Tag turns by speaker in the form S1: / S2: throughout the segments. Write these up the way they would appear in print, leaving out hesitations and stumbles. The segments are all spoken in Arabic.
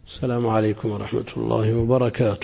S1: السلام عليكم ورحمة الله وبركاته.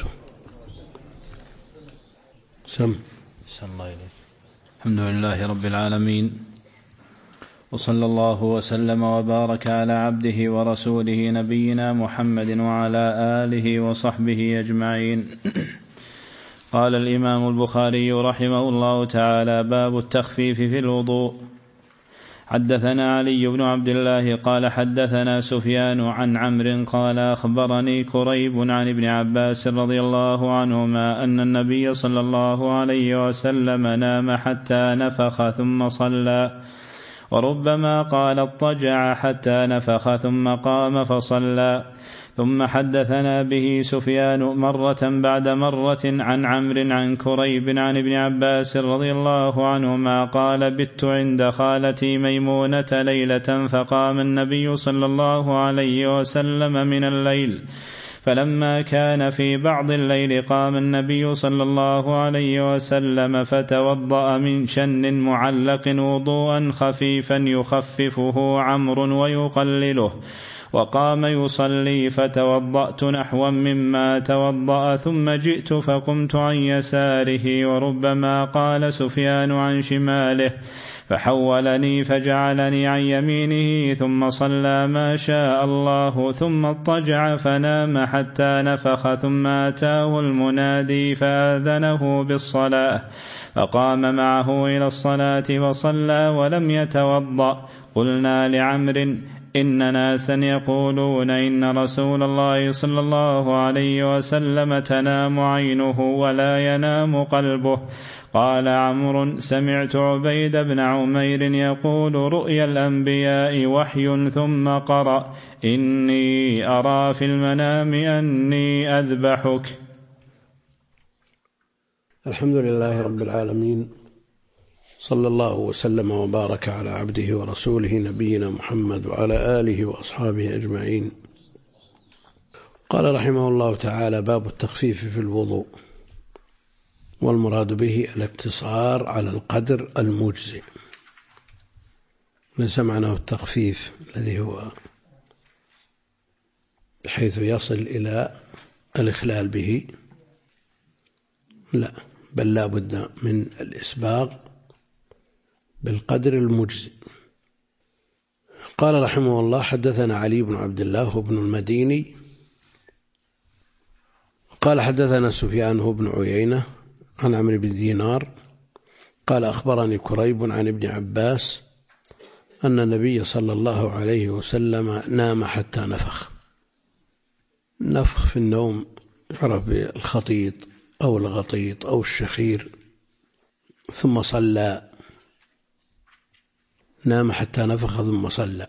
S2: الحمد لله رب العالمين، وصلى الله وسلم وبارك على عبده ورسوله نبينا محمد وعلى آله وصحبه أجمعين. قال الإمام البخاري رحمه الله تعالى: باب التخفيف في الوضوء. حدثنا علي بن عبد الله قال حدثنا سفيان عن عمرو قال أخبرني كريب عن ابن عباس رضي الله عنهما أن النبي صلى الله عليه وسلم نام حتى نفخ ثم صلى، وربما قال اضطجع حتى نفخ ثم قام فصلى. ثم حدثنا به سفيان مرة بعد مرة عن عمرو عن كريب عن ابن عباس رضي الله عنهما قال: بت عند خالتي ميمونة ليلة فقام النبي صلى الله عليه وسلم من الليل، فلما كان في بعض الليل قام النبي صلى الله عليه وسلم فتوضأ من شن معلق وضوءا خفيفا يخففه عمرو ويقلله، وقام يصلي فتوضأت نحوا مما توضأ ثم جئت فقمت عن يساره، وربما قال سفيان عن شماله، فحولني فجعلني عن يمينه ثم صلى ما شاء الله، ثم اضطجع فنام حتى نفخ، ثم أتاه المنادي فآذنه بالصلاة فقام معه إلى الصلاة فصلى ولم يتوضأ. قلنا لعمرو: إن ناسا يقولون إن رسول الله صلى الله عليه وسلم تنام عينه ولا ينام قلبه. قال عمرو: سمعت عبيد بن عمير يقول: رؤيا الأنبياء وحي، ثم قرأ: إني أرى في المنام أني أذبحك.
S1: الحمد لله رب العالمين، صلى الله وسلم وبارك على عبده ورسوله نبينا محمد وعلى آله وأصحابه أجمعين. قال رحمه الله تعالى: باب التخفيف في الوضوء، والمراد به الاقتصار على القدر المجزئ، ليس معناه التخفيف الذي هو بحيث يصل إلى الإخلال به، لا، بل لا بد من الإسباغ بالقدر المجزئ. قال رحمه الله: حدثنا علي بن عبد الله بن المديني قال حدثنا سفيان بن عيينة عن عمرو بن دينار قال أخبرني كريب عن ابن عباس أن النبي صلى الله عليه وسلم نام حتى نفخ. نفخ في النوم يعرف بالخطيط أو الغطيط أو الشخير. ثم صلى، نام حتى نفخ ثم صلى،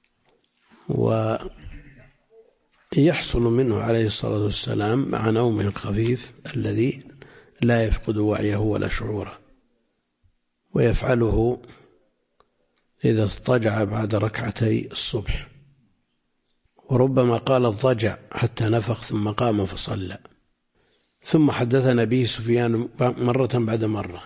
S1: ويحصل منه عليه الصلاة والسلام مع نومه الخفيف الذي لا يفقد وعيه ولا شعوره، ويفعله إذا اضطجع بعد ركعتي الصبح، وربما قال اضطجع حتى نفخ ثم قام فصلى. ثم حدثنا به سفيان مرة بعد مرة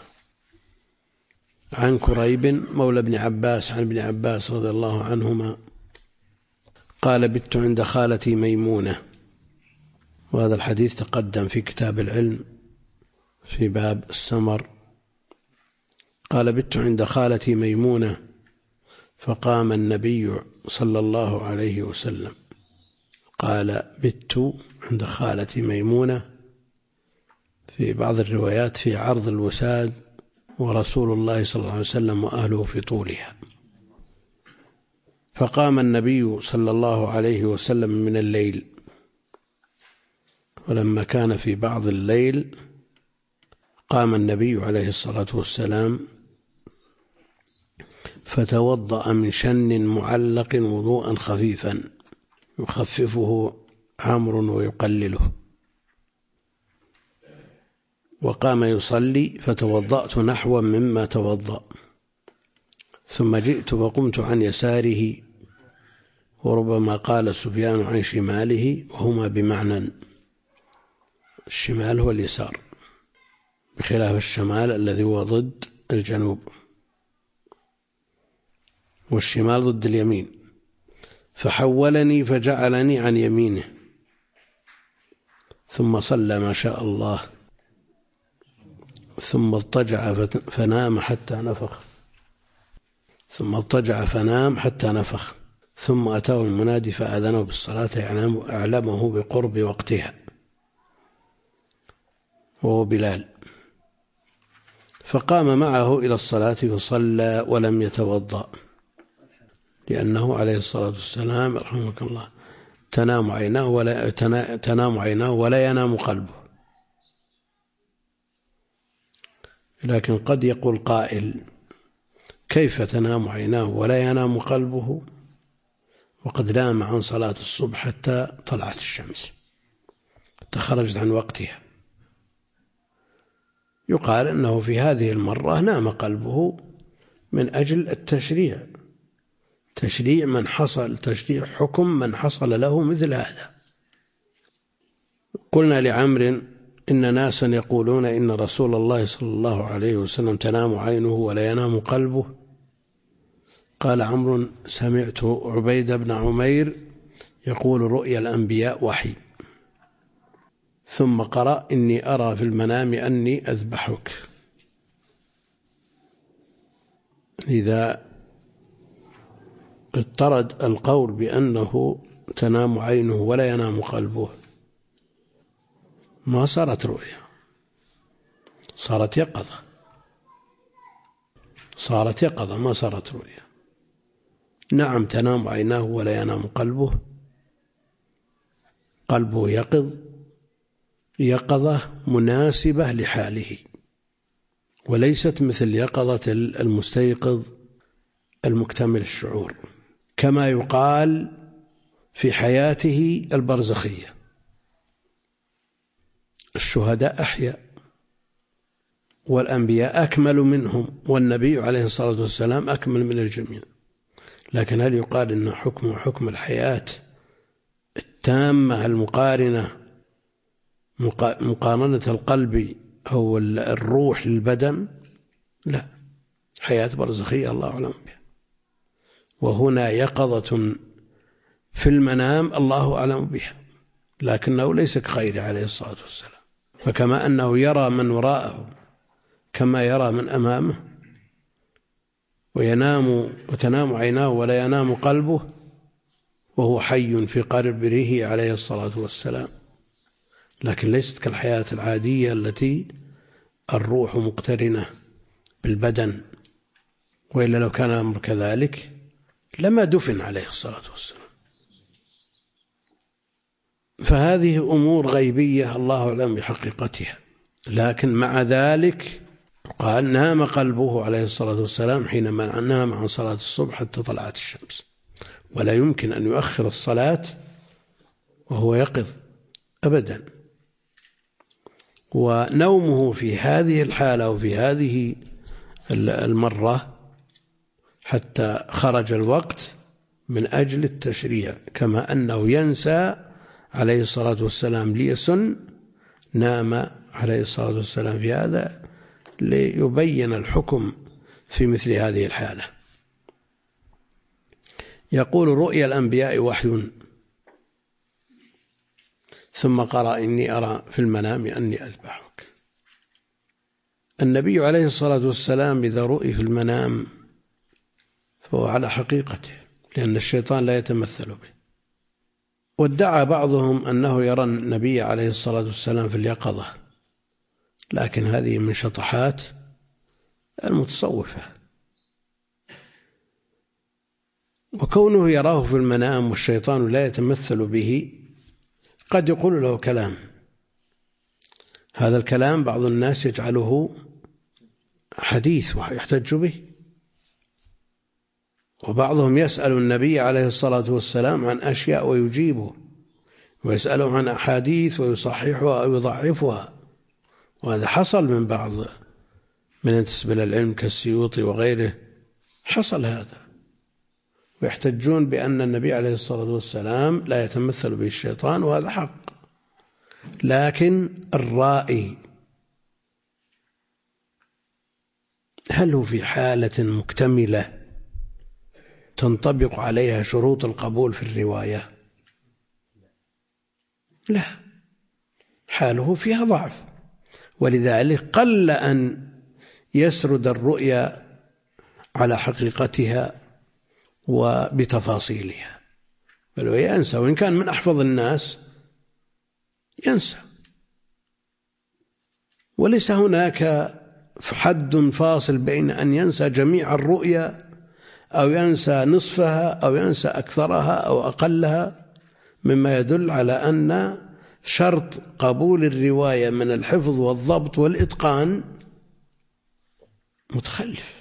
S1: عن كريب مولى ابن عباس عن ابن عباس رضي الله عنهما قال: بت عند خالتي ميمونة، وهذا الحديث تقدم في كتاب العلم في باب السمر. قال: بت عند خالتي ميمونة فقام النبي صلى الله عليه وسلم. قال: بت عند خالتي ميمونة، في بعض الروايات في عرض الوساد، ورسول الله صلى الله عليه وسلم وأهله في طولها. فقام النبي صلى الله عليه وسلم من الليل، ولما كان في بعض الليل قام النبي عليه الصلاة والسلام فتوضأ من شن معلق وضوءا خفيفا يخففه عمرو ويقلله، وقام يصلي فتوضأت نحوا مما توضأ، ثم جئت فقمت عن يساره، وربما قال سفيان عن شماله، وهما بمعنى. الشمال هو اليسار بخلاف الشمال الذي هو ضد الجنوب، والشمال ضد اليمين. فحولني فجعلني عن يمينه، ثم صلى ما شاء الله، ثم اضطجع فنام حتى نفخ، ثم اضطجع فنام حتى نفخ، ثم أتاه المنادي فآذنه بالصلاة أعلمه بقرب وقتها، وهو بلال، فقام معه إلى الصلاة فصلى ولم يتوضأ، لأنه عليه الصلاة والسلام رحمك الله تنام عيناه ولا ينام قلبه. لكن قد يقول قائل: كيف تنام عيناه ولا ينام قلبه وقد نام عن صلاة الصبح حتى طلعت الشمس، حتى خرجت عن وقتها؟ يقال أنه في هذه المرة نام قلبه من أجل التشريع، تشريع حكم من حصل له مثل هذا. قلنا لعمر: إن ناسا يقولون إن رسول الله صلى الله عليه وسلم تنام عينه ولا ينام قلبه. قال عمرو: سمعت عبيد بن عمير يقول: رؤيا الأنبياء وحي. ثم قرأ: إني أرى في المنام أني أذبحك. إذا اضطرد القول بأنه تنام عينه ولا ينام قلبه ما صارت رؤيا، صارت يقظة ما صارت رؤيا. نعم تنام عيناه ولا ينام قلبه، قلبه يقظة مناسبة لحاله، وليست مثل يقظة المستيقظ المكتمل الشعور، كما يقال في حياته البرزخية: الشهداء أحياء والأنبياء أكمل منهم، والنبي عليه الصلاة والسلام أكمل من الجميع. لكن هل يقال إن حكم الحياة التامة المقارنة، مقارنة القلب أو الروح للبدن؟ لا، حياة برزخية الله أعلم بها. وهنا يقظة في المنام الله أعلم بها، لكنه ليس كغيره عليه الصلاة والسلام. فكما أنه يرى من وراءه كما يرى من أمامه، وتنام عيناه ولا ينام قلبه، وهو حي في قبره عليه الصلاة والسلام. لكن ليست كالحياة العادية التي الروح مقترنة بالبدن، وإلا لو كان الأمر كذلك لما دفن عليه الصلاة والسلام. فهذه أمور غيبية الله أعلم بحقيقتها. لكن مع ذلك قال: نام قلبه عليه الصلاة والسلام حينما نام عن صلاة الصبح حتى طلعت الشمس، ولا يمكن أن يؤخر الصلاة وهو يقظ أبدا. ونومه في هذه الحالة وفي هذه المرة حتى خرج الوقت من أجل التشريع، كما أنه ينسى عليه الصلاة والسلام ليسن، نام عليه الصلاة والسلام في هذا ليبين الحكم في مثل هذه الحالة. يقول: رؤيا الأنبياء وحي. ثم قرأ: إني أرى في المنام أني أذبحك. النبي عليه الصلاة والسلام إذا رؤي في المنام فهو على حقيقته، لأن الشيطان لا يتمثل به. وادعى بعضهم أنه يرى النبي عليه الصلاة والسلام في اليقظة، لكن هذه من شطحات المتصوفة. وكونه يراه في المنام والشيطان لا يتمثل به قد يقول له كلام، هذا الكلام بعض الناس يجعله حديث ويحتج به، وبعضهم يسأل النبي عليه الصلاة والسلام عن أشياء ويجيبه، ويسأله عن أحاديث ويصححها أو يضعفها. وهذا حصل من بعض من ينتسب إلى العلم كالسيوطي وغيره، حصل هذا، ويحتجون بأن النبي عليه الصلاة والسلام لا يتمثل به الشيطان، وهذا حق. لكن الرائي هل هو في حالة مكتملة تنطبق عليها شروط القبول في الرواية؟ لا، حاله فيها ضعف، ولذلك قل أن يسرد الرؤيا على حقيقتها وبتفاصيلها، بل وينسى، وإن كان من أحفظ الناس ينسى. وليس هناك حد فاصل بين أن ينسى جميع الرؤيا أو ينسى نصفها أو ينسى أكثرها أو أقلها، مما يدل على أن شرط قبول الرواية من الحفظ والضبط والإتقان متخلف،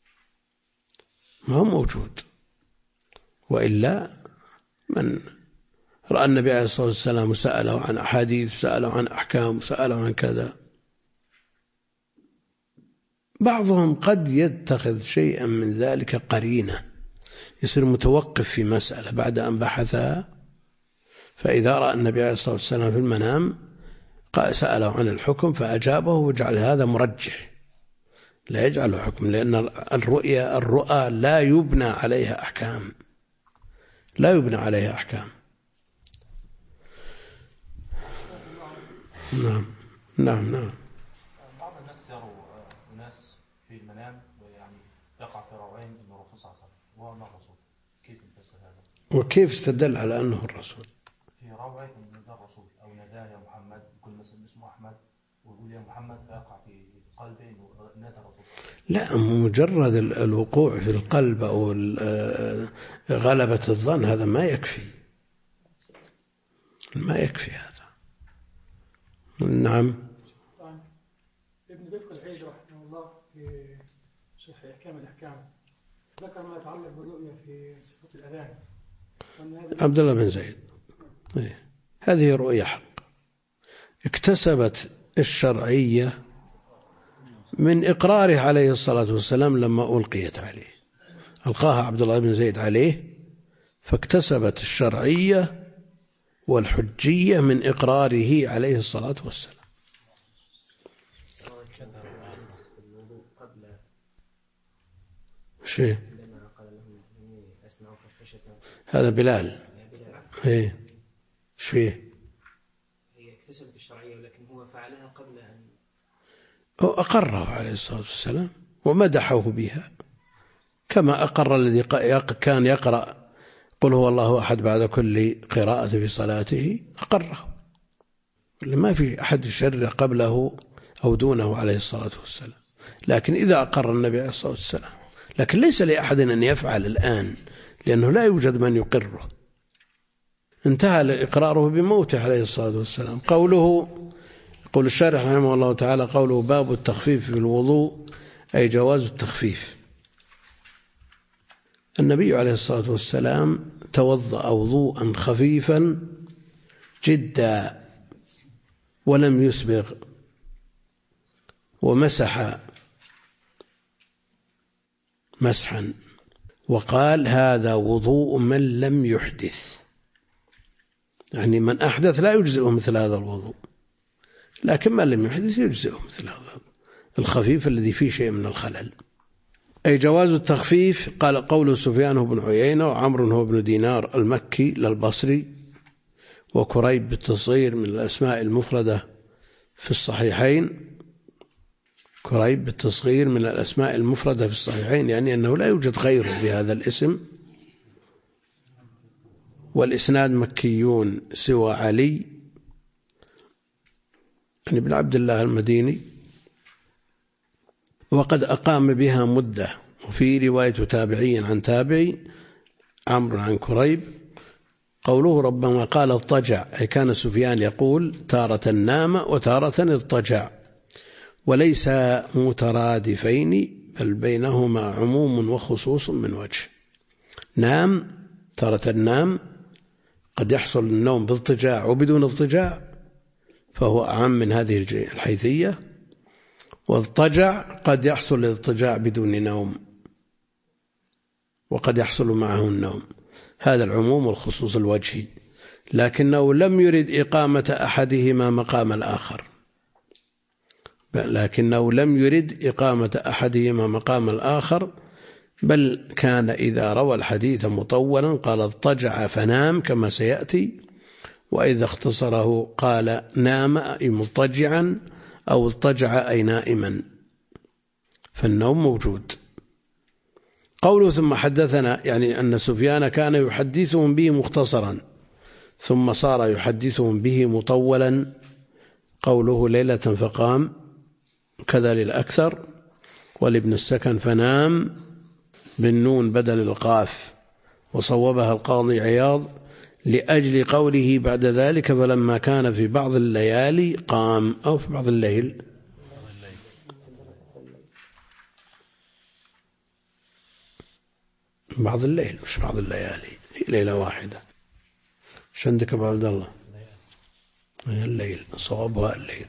S1: ما هو موجود. وإلا من رأى النبي عليه الصلاة والسلام وسأله عن أحاديث، سأله عن أحكام، سأله عن كذا، بعضهم قد يتخذ شيئا من ذلك قرينة، يصير متوقف في مسألة بعد أن بحثها، فإذا رأى النبي عليه الصلاة والسلام في المنام سأله عن الحكم فأجابه، وجعل هذا مرجح، لا يجعله حكم، لأن الرؤى لا يبنى عليها أحكام، لا يبنى عليها أحكام. نعم نعم نعم.
S3: بعض الناس يروا ناس في المنام يعني يقع في روعين انه الرسول صلى الله عليه وسلم وهو الرسول، كيف يفسر هذا؟
S1: وكيف استدل على انه الرسول؟
S3: في روعه انه ده الرسول او نداه يا محمد، يقول مثلا اسمه احمد ويقول يا محمد، فيقع في قلبه انه نادى الرسول.
S1: لا، مجرد الوقوع في القلب او غلبة الظن هذا ما يكفي، ما يكفي هذا. نعم.
S4: ابن دقيق العيد رحمه الله في شرح أحكام الأحكام ذكر ما يتعلق بالرؤية في صفة الأذان.
S1: عبد الله بن زيد، هذه رؤية حق اكتسبت الشرعية من إقراره عليه الصلاة والسلام لما ألقيت عليه، ألقاها عبد الله بن زيد عليه، فاكتسبت الشرعية والحجية من إقراره عليه الصلاة والسلام. شيء هذا بلال. ايه شيء
S5: هي اكتسبت الشرعية ولكن هو فعلها قبل أن
S1: أقره عليه الصلاة والسلام ومدحه بها، كما أقر الذي كان يقرأ قل هو الله أحد بعد كل قراءة في صلاته، أقره، ما في أحد يشرع قبله أو دونه عليه الصلاة والسلام. لكن إذا أقر النبي عليه الصلاة والسلام، لكن ليس لأحد أن يفعل الآن، لأنه لا يوجد من يقره، انتهى إقراره بموته عليه الصلاة والسلام. قول الشارح رحمه الله تعالى قوله باب التخفيف في الوضوء، أي جواز التخفيف. النبي عليه الصلاة والسلام توضأ وضوءا خفيفا جدا ولم يسبغ، ومسح مسحا، وقال هذا وضوء من لم يحدث، يعني من أحدث لا يجزئه مثل هذا الوضوء، لكن من لم يحدث يجزئه مثل هذا الخفيف الذي فيه شيء من الخلل. أي جواز التخفيف. قال قول سفيان بن عيينة وعمر هو بن دينار المكي للبصري، وكريب بالتصغير من الأسماء المفردة في الصحيحين، كريب بالتصغير من الأسماء المفردة في الصحيحين، يعني أنه لا يوجد غيره بهذا الاسم. والإسناد مكيون سوى علي يعني بن عبد الله المديني، وقد أقام بها مدة. وفي رواية تابعي عن تابعي عمرو عن كريب. قوله ربما قال اضطجع، أي كان سفيان يقول تارة نام وتارة اضطجع، وليس مترادفين بل بينهما عموم وخصوص من وجه. نام تارة النام قد يحصل النوم باضطجاع وبدون اضطجاع، فهو أعم من هذه الحيثية. واضطجع قد يحصل الاضطجاع بدون نوم وقد يحصل معه النوم، هذا العموم والخصوص الوجهي، لكنه لم يرد إقامة أحدهما مقام الآخر، بل كان إذا روى الحديث مطولا قال اضطجع فنام كما سيأتي، وإذا اختصره قال نام أي مضطجعا أو اضطجع أي نائما، فالنوم موجود. قوله ثم حدثنا يعني أن سفيان كان يحدثهم به مختصرا ثم صار يحدثهم به مطولا. قوله ليلة فقام كذا للأكثر، ولابن السكن فنام بالنون بدل القاف، وصوبها القاضي عياض لأجل قوله بعد ذلك فلما كان في بعض الليالي قام، أو في بعض الليل. بعض الليل مش بعض الليالي، هي ليلة واحدة. ايش عندك أبو عبد الله؟ الليل، صوابها الليل.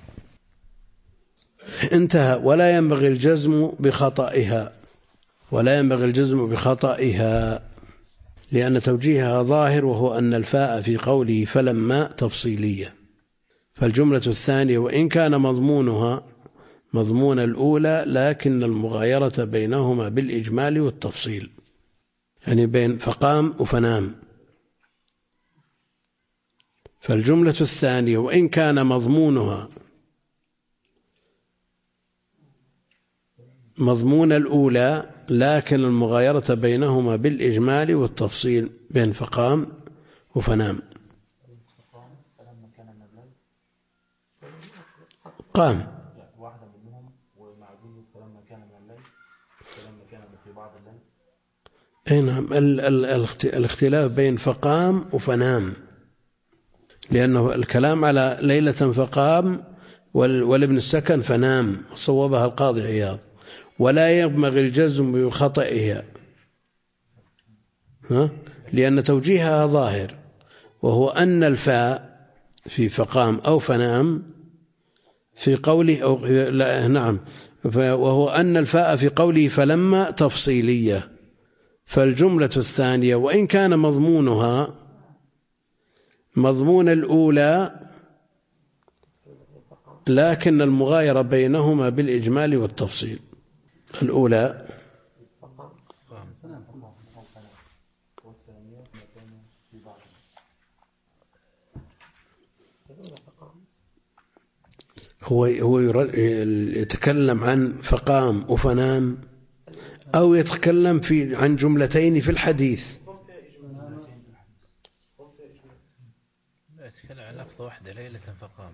S1: انتهى. ولا ينبغي الجزم بخطئها، ولا ينبغي الجزم بخطئها لأن توجيهها ظاهر، وهو أن الفاء في قوله فلما تفصيلية. فالجملة الثانية وإن كان مضمونها مضمون الأولى لكن المغايرة بينهما بالإجمال والتفصيل، يعني بين فقام وفنام. فالجملة الثانية وإن كان مضمونها مضمون الأولى لكن المغايرة بينهما بالإجمال والتفصيل، بين فقام وفنام. قام
S3: واحدة منهم ومعدود فلما كان من الليل فلما كان في بعض الليل.
S1: نعم، الاختلاف بين فقام وفنام، لأنه الكلام على ليلة فقام والابن السكن فنام، صوبها القاضي عياض. ولا ينبغي الجزم بخطئها لأن توجيهها ظاهر، وهو أن الفاء في فقام أو فنام في قوله أو لا نعم، وهو أن الفاء في قوله فلما تفصيلية. فالجملة الثانية وإن كان مضمونها مضمون الأولى لكن المغايرة بينهما بالإجمال والتفصيل. الأولى هو يتكلم عن فقام وفنام، أو يتكلم عن جملتين في الحديث.
S6: يتكلم عن لفظة واحدة ليلة فقام.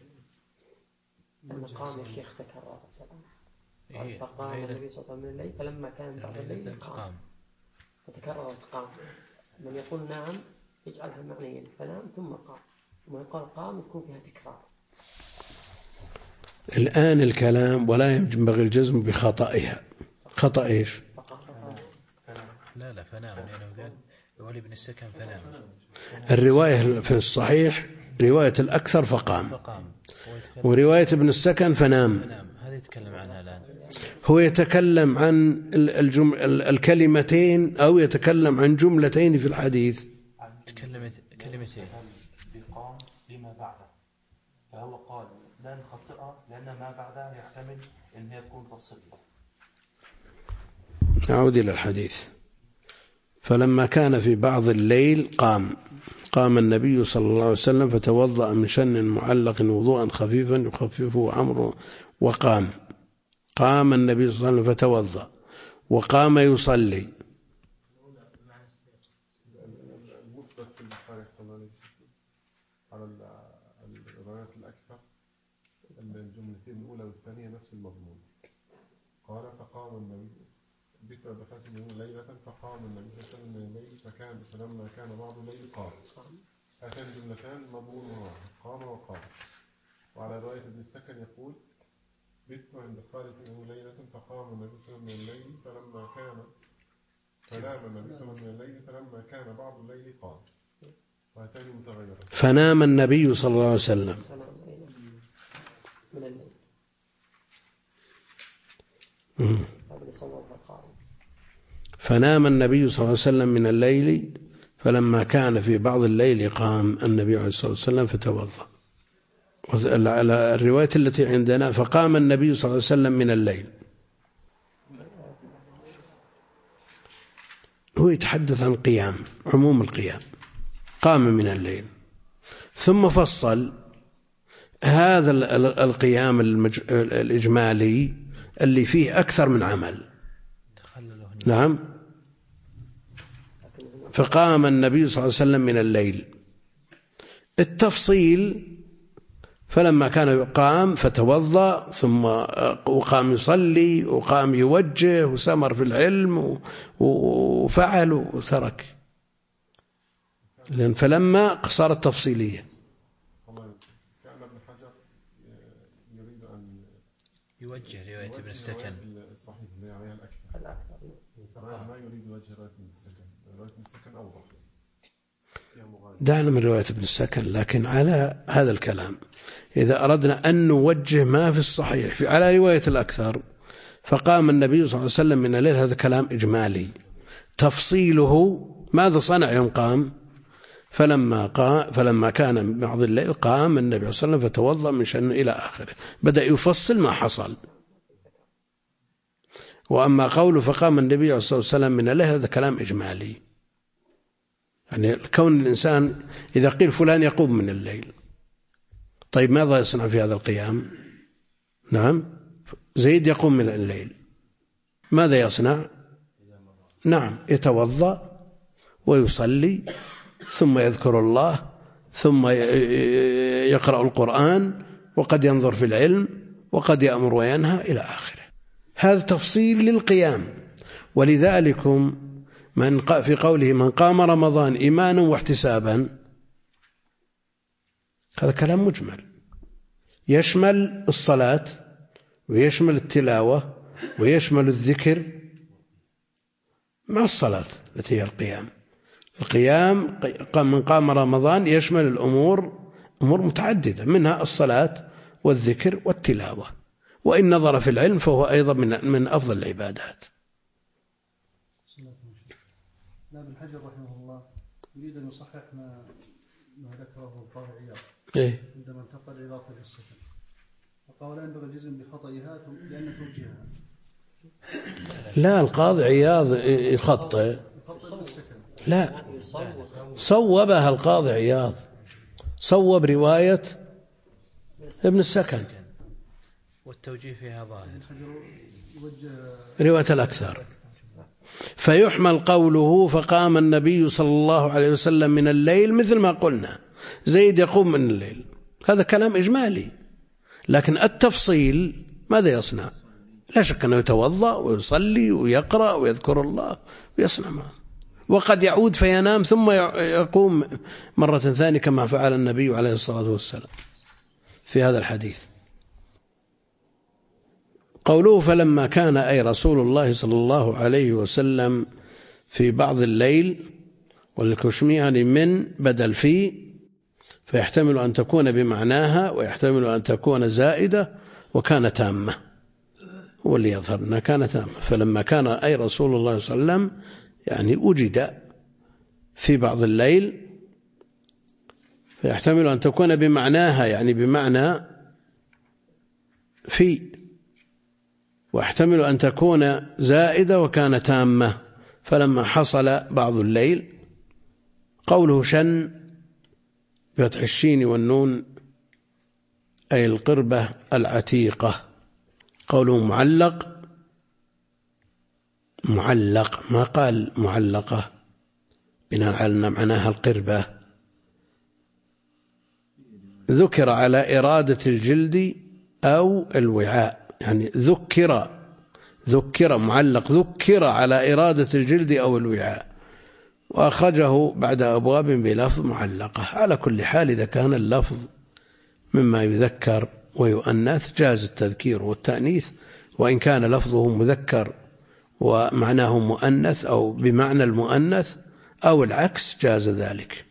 S7: المقام يا شيخ تكرر فقام النبي صلى الله عليه وسلم من الليل فلما كان بعد الليل قام، فتكرر قام. من يقول نام يجعلها معنيين، فنام ثم قام، ومن يقول قام يكون فيها تكرار.
S1: الآن الكلام ولا ينبغي الجزم بخطئها. خطأ إيش؟
S6: لا فنام، لأنه قال ولابن السكن فنام.
S1: الرواية في الصحيح رواية الأكثر فقام، ورواية ابن السكن فنام.
S6: هذا يتكلم عنها الآن.
S1: هو يتكلم عن الكلمتين أو يتكلم عن جملتين في الحديث.
S6: كلمتين
S3: بقام لما بعده، فهو قال لا نخطئها لأن ما بعدها يحتمل أن هي تكون تفصيلية.
S1: نعود إلى الحديث. فلما كان في بعض الليل قام النبي صلى الله عليه وسلم فتوضأ من شن معلق وضوءا خفيفا يخففه عمرو وقام. قام النبي صلى الله عليه وسلم فتوضأ وقام يصلي.
S8: المثبت في البخاري على الروايات الأكثر الجملتين الأولى والثانية نفس المضمون. قال فقام النبي ليلة فقام النبي صلى الله عليه وسلم من الليل فلما كان بعض الليل قام. هاتان الجملتان مضمون واحد، قام وقام. وعلى رواية ابن السكن يقول بت عند خالد ليلة فقام النبي صلى الله عليه وسلم من الليل فنام النبي صلى الله عليه وسلم من الليل فلما كان بعض الليل قام. وهاتان متغيرتان.
S1: فنام النبي صلى الله عليه وسلم
S7: من الليل.
S1: فنام النبي صلى الله عليه وسلم من الليل فلما كان في بعض الليل قام النبي عليه الصلاة والسلام فتوضأ. على الرواية التي عندنا فقام النبي صلى الله عليه وسلم من الليل، هو يتحدث عن قيام، عموم القيام. قام من الليل ثم فصل هذا القيام الإجمالي اللي فيه أكثر من عمل. نعم. فقام النبي صلى الله عليه وسلم من الليل. التفصيل فلما كان يقام فتوضأ ثم وقام يصلي وقام يوجه وسمر في العلم وفعل وترك، فلما صارت تفصيلية.
S8: كان ابن حجر يريد أن
S6: يوجه رواية ابن السكن
S8: الصحيح اللي عليها الأكثر، ما يريد وجه رواية ابن السكن. رواية ابن السكن أوضح.
S1: دعنا من رواية ابن السكن، لكن على هذا الكلام إذا أردنا أن نوجه ما في الصحيح على رواية الأكثر، فقام النبي صلى الله عليه وسلم من الليل، هذا كلام إجمالي. تفصيله ماذا صنع يوم قام؟ فلما كان بعض الليل قام النبي صلى الله عليه وسلم فتوضأ من شأنه إلى آخره، بدأ يفصل ما حصل. وأما قوله فقام النبي صلى الله عليه وسلم من الليل، هذا كلام إجمالي، يعني كون الإنسان إذا قيل فلان يقوم من الليل، طيب ماذا يصنع في هذا القيام؟ نعم، زيد يقوم من الليل، ماذا يصنع؟ نعم، يتوضأ ويصلي ثم يذكر الله ثم يقرأ القرآن وقد ينظر في العلم وقد يأمر وينهى إلى آخره. هذا تفصيل للقيام. ولذلك في قوله من قام رمضان إيمانا واحتسابا، هذا كلام مجمل يشمل الصلاة ويشمل التلاوة ويشمل الذكر مع الصلاة التي هي القيام. القيام من قام رمضان يشمل أمور متعددة، منها الصلاة والذكر والتلاوة، وإن نظر في العلم فهو أيضا من أفضل العبادات.
S4: ابن حجر رحمه الله يريد أن يصحح ما ذكره القاضي عياض عندما انتقل إلى طب السكن، فقال لا ينبغي الجزم بخطئها لأن توجيهها.
S1: لا، القاضي عياض يخطئ، لا، صوبها القاضي عياض، صوب رواية ابن السكن
S6: والتوجيه فيها ظاهر،
S1: رواية الأكثر. فيحمل قوله فقام النبي صلى الله عليه وسلم من الليل، مثل ما قلنا زيد يقوم من الليل، هذا كلام إجمالي. لكن التفصيل ماذا يصنع؟ لا شك أنه يتوضأ ويصلي ويقرأ ويذكر الله ويصنع معه، وقد يعود فينام ثم يقوم مرة ثانية كما فعل النبي عليه الصلاة والسلام في هذا الحديث. قوله فلما كان أي رسول الله صلى الله عليه وسلم في بعض الليل، والكشمي يعني من بدل فيه، فيحتمل أن تكون بمعناها ويحتمل أن تكون زائدة، وكان تامة، هو اللي يظهر أنها كانت تامة. فلما كان أي رسول الله صلى الله عليه وسلم يعني وجد في بعض الليل، فيحتمل أن تكون بمعناها يعني بمعنى في، واحتمل أن تكون زائدة وكان تامة. فلما حصل بعض الليل، قوله شن بفتح الشين والنون أي القربة العتيقة. قوله معلق ما قال معلقة بناء على معناها القربة. ذكر على إرادة الجلد أو الوعاء، يعني ذكر معلق، ذكر على إرادة الجلد أو الوعاء، وأخرجه بعد أبواب بلفظ معلقة. على كل حال إذا كان اللفظ مما يذكر ويؤنث جاز التذكير والتأنيث، وإن كان لفظه مذكر ومعناه مؤنث أو بمعنى المؤنث أو العكس جاز ذلك.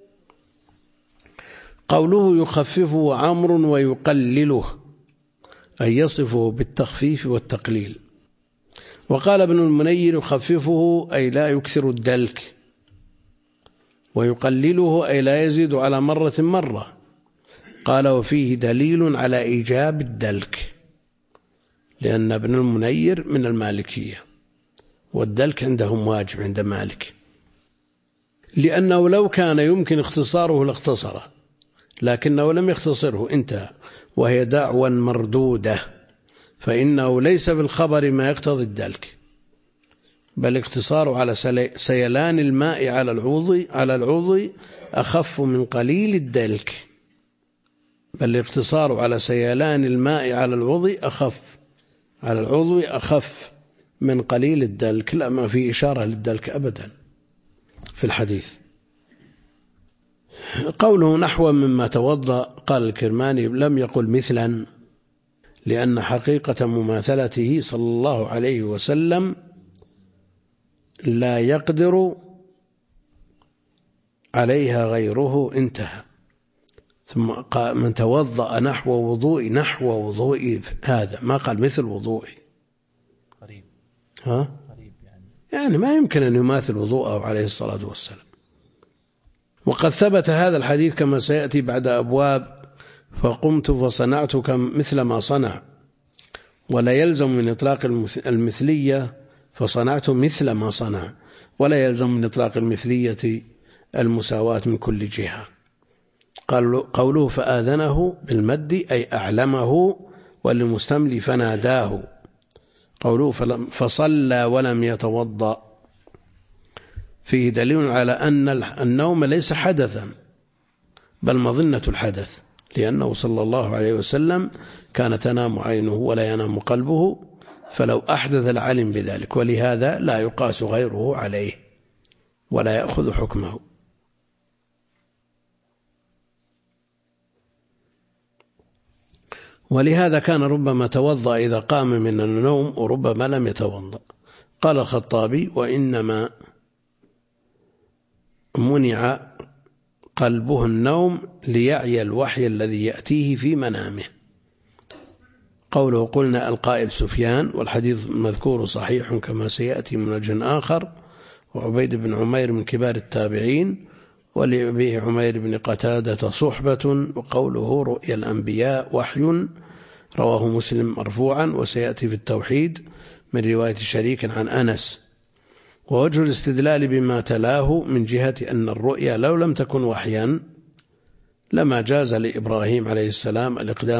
S1: قوله يخففه عمرو ويقلله، أي يصفه بالتخفيف والتقليل. وقال ابن المنير يخففه أي لا يكثر الدلك، ويقلله أي لا يزيد على مرة. قال وفيه دليل على إيجاب الدلك، لأن ابن المنير من المالكية، والدلك عندهم واجب عند مالك، لأنه لو كان يمكن اختصاره لاختصره، لكنه لم يختصره، انتهى. وهي دعوى مردودة، فإنه ليس في الخبر ما يقتضي الدلك، بل اقتصار على سيلان الماء على العضو أخف من قليل الدلك، بل اقتصار على سيلان الماء على العضو أخف من قليل الدلك. لا، ما في إشارة للدلك أبدا في الحديث. قوله نحو مما توضأ، قال الكرماني لم يقل مثلا، لأن حقيقة مماثلته صلى الله عليه وسلم لا يقدر عليها غيره، انتهى. ثم قال من توضأ نحو وضوئي هذا، ما قال مثل وضوئي.
S6: قريب.
S1: قريب يعني ما يمكن أن يماثل وضوءه عليه الصلاة والسلام. وقد ثبت هذا الحديث كما سيأتي بعد أبواب، فقمت فصنعت مثل ما صنع، ولا يلزم من إطلاق المثلية فصنعت مثل ما صنع، ولا يلزم من إطلاق المثلية المساواة من كل جهة. قوله فآذنه بالمد أي أعلمه، وللمستملي فناداه. قوله فصلى ولم يتوضأ فيه دليل على أن النوم ليس حدثا بل مظنة الحدث، لأنه صلى الله عليه وسلم كان تنام عينه ولا ينام قلبه، فلو أحدث العلم بذلك، ولهذا لا يقاس غيره عليه ولا يأخذ حكمه. ولهذا كان ربما توضأ إذا قام من النوم وربما لم يتوضأ. قال الخطابي وإنما منع قلبه النوم ليعي الوحي الذي يأتيه في منامه. قوله قلنا القائل سفيان، والحديث مذكور صحيح كما سيأتي من وجه آخر، وعبيد بن عمير من كبار التابعين، ولأبي عمير بن قتادة صحبة. وقوله رؤيا الأنبياء وحي، رواه مسلم مرفوعا، وسيأتي في التوحيد من رواية شريك عن أنس. ووجه الاستدلال بما تلاه من جهة أن الرؤيا لو لم تكن وحيا لما جاز لإبراهيم عليه السلام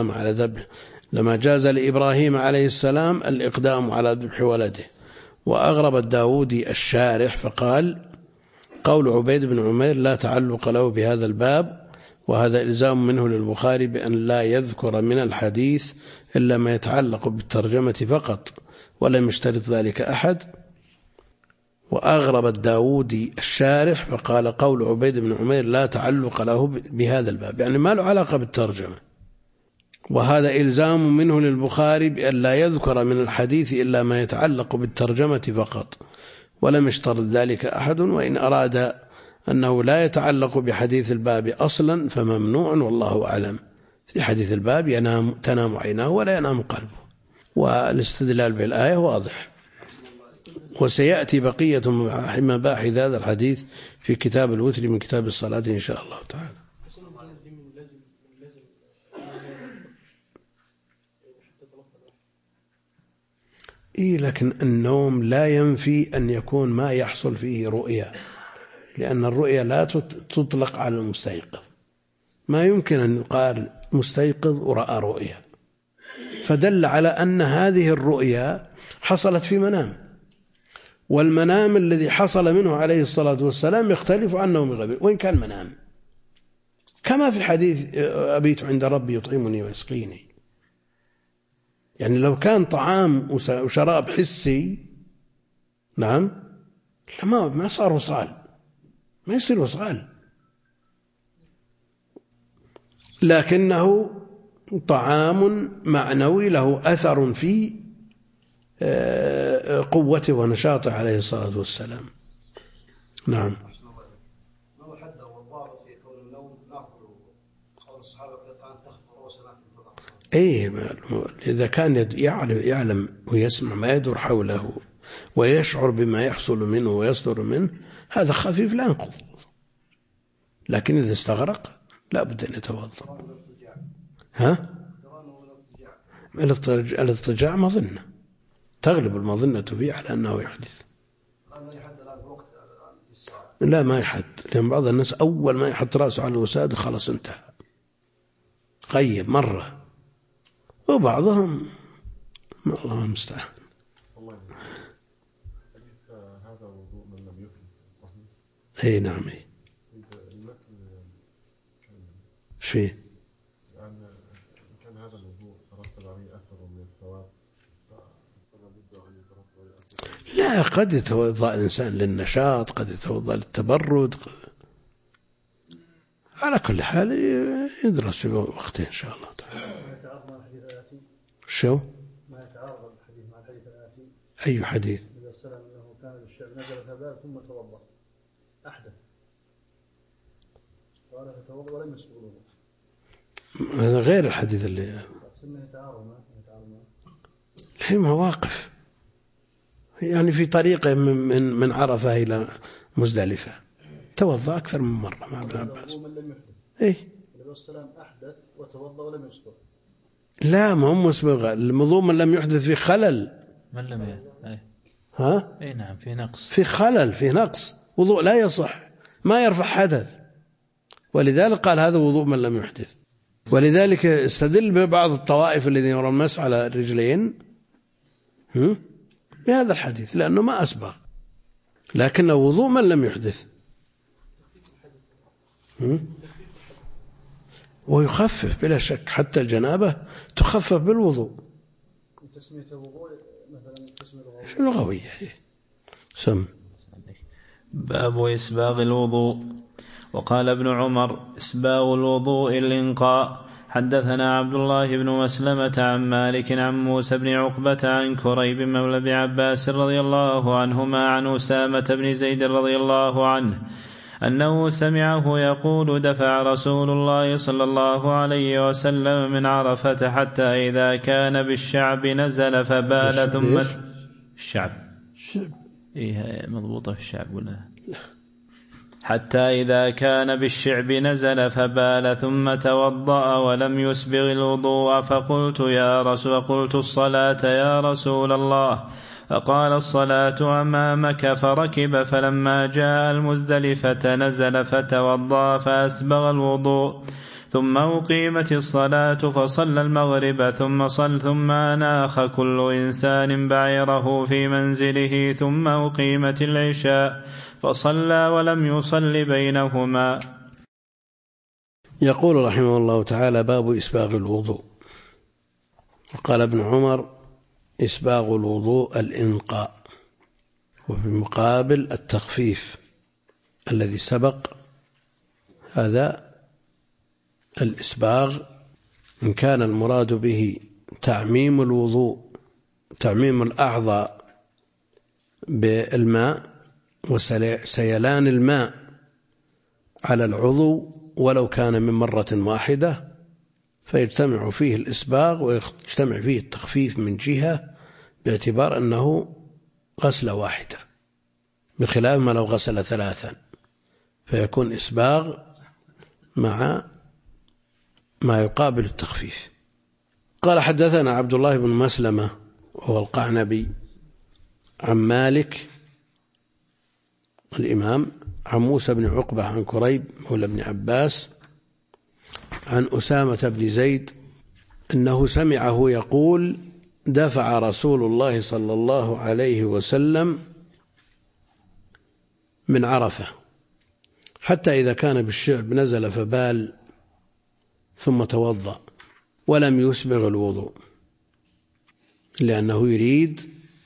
S1: الإقدام على ذبح ولده. وأغرب الداودي الشارح فقال قول عبيد بن عمير لا تعلق له بهذا الباب، وهذا إلزام منه للبخاري بأن لا يذكر من الحديث إلا ما يتعلق بالترجمة فقط، ولم يشترط ذلك أحد. وأغرب الداودي الشارح فقال قول عبيد بن عمير لا تعلق له بهذا الباب، يعني ما له علاقة بالترجمة، وهذا إلزام منه للبخاري بأن لا يذكر من الحديث إلا ما يتعلق بالترجمة فقط، ولم يشترط ذلك أحد. وإن أراد أنه لا يتعلق بحديث الباب أصلا فممنوع، والله أعلم. في حديث الباب تنام عيناه ولا ينام قلبه، والاستدلال بالآية واضح. وسيأتي بقية مباحث هذا الحديث في كتاب الوتر من كتاب الصلاة إن شاء الله تعالى. لكن النوم لا ينفي أن يكون ما يحصل فيه رؤيا، لأن الرؤيا لا تطلق على المستيقظ. ما يمكن أن يقال مستيقظ ورأى رؤيا، فدل على أن هذه الرؤيا حصلت في منام، والمنام الذي حصل منه عليه الصلاة والسلام يختلف عن نوم غيره وإن كان منام، كما في الحديث أبيت عند ربي يطعمني ويسقيني. يعني لو كان طعام وشراب حسي نعم ما صار وصال، ما يصير وصال، لكنه طعام معنوي له أثر في قوته ونشاطه عليه الصلاة والسلام. نعم.
S4: ما هو حد والضابط في كون النوم ناقض قول الصحابة كان تخفر رؤوسنا في
S1: إذا كان يعلم ويسمع ما يدور حوله ويشعر بما يحصل منه ويصدر منه، هذا خفيف لا ينقض. لكن إذا استغرق لا بد أن يتوضأ. الاضطجاع مظنة، تغلب المظنة فيه على أنه يحدث. لا ما يحد، لأن بعض الناس أول ما يحط رأسه على الوسادة خلاص انتهى. غيب مرة، وبعضهم الله المستعان.
S8: هذا وضوء من لم يفلت صحيح؟
S1: اي نعم. ايش فيه؟
S8: يعني كان هذا الوضوء ترتب عليه أثر من الثواب،
S1: لا، قد يتوضأ الإنسان للنشاط، قد يتوضأ للتبرد، على كل حال يدرس في وقته إن شاء الله تعالى. شو؟
S4: ما يتعارض الحديث مع الحديث الآتي.
S1: أي حديث؟
S4: إذا السلام أنه كان بالشعب نزل فبال ثم توضأ أحدث، قال فتوضأ ولم يسبق الوضوء.
S1: هذا غير الحديث اللي
S4: يتعارض معه.
S1: الحين مواقف، يعني في طريقه من عرفة إلى مزدلفة توضأ أكثر من مرة مع ابن عباس. إيه؟
S4: السلام أحدث وتوضأ ولم يسبق.
S1: لا، ما هم مسبغ، الوضوء من لم يحدث في خلل.
S6: من لم
S1: ها؟
S6: اي نعم، في نقص،
S1: في خلل، في نقص، وضوء لا يصح، ما يرفع حدث، ولذلك قال هذا وضوء من لم يحدث. ولذلك استدل ببعض الطوائف الذين يرون المسح على الرجلين بهذا الحديث لأنه ما أسبغ، لكنه وضوء من لم يحدث. ويخفف بلا شك، حتى الجنابة تخفف بالوضوء.
S4: تسمية الوضوء مثلا تسمية
S1: لغوية. سم.
S2: باب إسباغ الوضوء. وقال ابن عمر: إسباغ الوضوء الإنقاء. حدثنا عبد الله بن مسلمة عن مالك عن موسى بن عقبة عن كريب مولى ابن عباس رضي الله عنهما عن أسامة بن زيد رضي الله عنه أنه سمعه يقول: دفع رسول الله صلى الله عليه وسلم من عرفة حتى إذا كان بالشعب نزل فبال ثم الشعب إيه مضبوطة في الشعب ولا؟ حتى إذا كان بالشعب نزل فبال ثم توضأ ولم يسبغ الوضوء، فقلت الصلاة يا رسول الله، فقال: الصلاة أمامك، فركب، فلما جاء المزدلفة نزل فتوضأ فأسبغ الوضوء، ثم أقيمت الصلاة فصلى المغرب ثم أناخ كل إنسان بعيره في منزله، ثم أقيمت العشاء فصلى ولم يصل بينهما.
S1: يقول رحمه الله تعالى: باب إسباغ الوضوء. وقال ابن عمر: إسباغ الوضوء الإنقاء، وفي مقابل التخفيف الذي سبق. هذا الإسباغ إن كان المراد به تعميم الوضوء، تعميم الأعضاء بالماء وسيلان الماء على العضو ولو كان من مرة واحدة، فيجتمع فيه الإسباغ ويجتمع فيه التخفيف من جهة، باعتبار أنه غسلة واحدة، بخلاف ما لو غسل ثلاثا فيكون إسباغ مع ما يقابل التخفيف. قال: حدثنا عبد الله بن مسلمة وهو القعنبي عن مالك الإمام عن موسى بن عقبة عن كريب مولى ابن عباس عن أسامة بن زيد أنه سمعه يقول: دفع رسول الله صلى الله عليه وسلم من عرفة حتى إذا كان بالشعب نزل فبال ثم توضأ ولم يسبغ الوضوء، لأنه يريد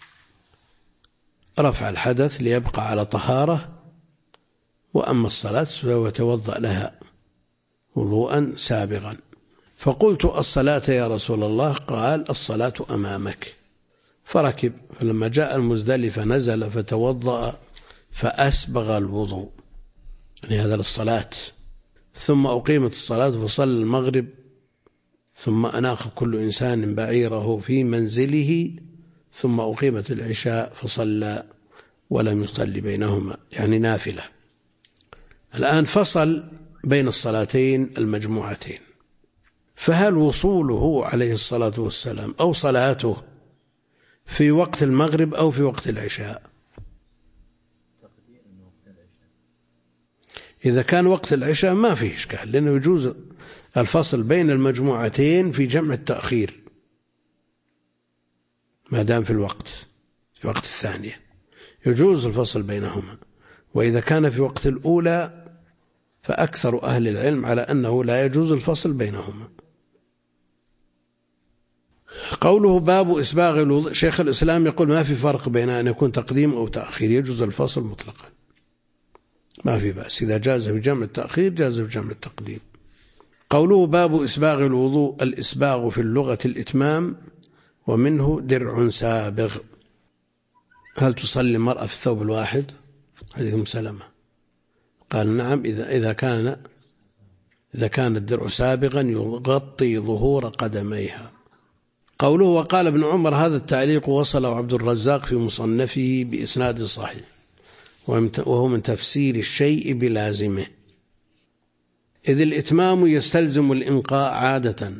S1: رفع الحدث ليبقى على طهارة، وأما الصلاة فيتوضأ لها وضوءا سابغا. فقلت: الصلاة يا رسول الله؟ قال: الصلاة أمامك. فركب، فلما جاء المزدلفة نزل فتوضأ فأسبغ الوضوء، يعني هذا للصلاة. ثم أقيمت الصلاة فصلى المغرب، ثم أناخ كل إنسان بعيره في منزله، ثم أقيمت العشاء فصلى ولم يصلي بينهما، يعني نافلة. الآن فصل بين الصلاتين المجموعتين، فهل وصوله عليه الصلاة والسلام أو صلاته في وقت المغرب أو في وقت العشاء؟ إذا كان وقت العشاء ما فيه إشكال، لأنه يجوز الفصل بين المجموعتين في جمع التأخير ما دام في وقت الثانية يجوز الفصل بينهما. وإذا كان في وقت الأولى فأكثر أهل العلم على أنه لا يجوز الفصل بينهما. قوله باب إسباغ الوضوء، شيخ الإسلام يقول ما في فرق بين أن يكون تقديم أو تأخير، يجوز الفصل مطلقا ما في بأس، إذا جاز بجمع التأخير جاز بجمع التقديم. قوله باب إسباغ الوضوء، الإسباغ في اللغة الإتمام، ومنه درع سابغ. هل تصلي المرأة في الثوب الواحد؟ حديث أم سلمة قال نعم إذا كان الدرع سابغا يغطي ظهور قدميها. قوله وقال ابن عمر، هذا التعليق وصله عبد الرزاق في مصنفه بإسناد صحيح، وهو من تفسير الشيء بلازمه، إذ الإتمام يستلزم الإنقاء عادة.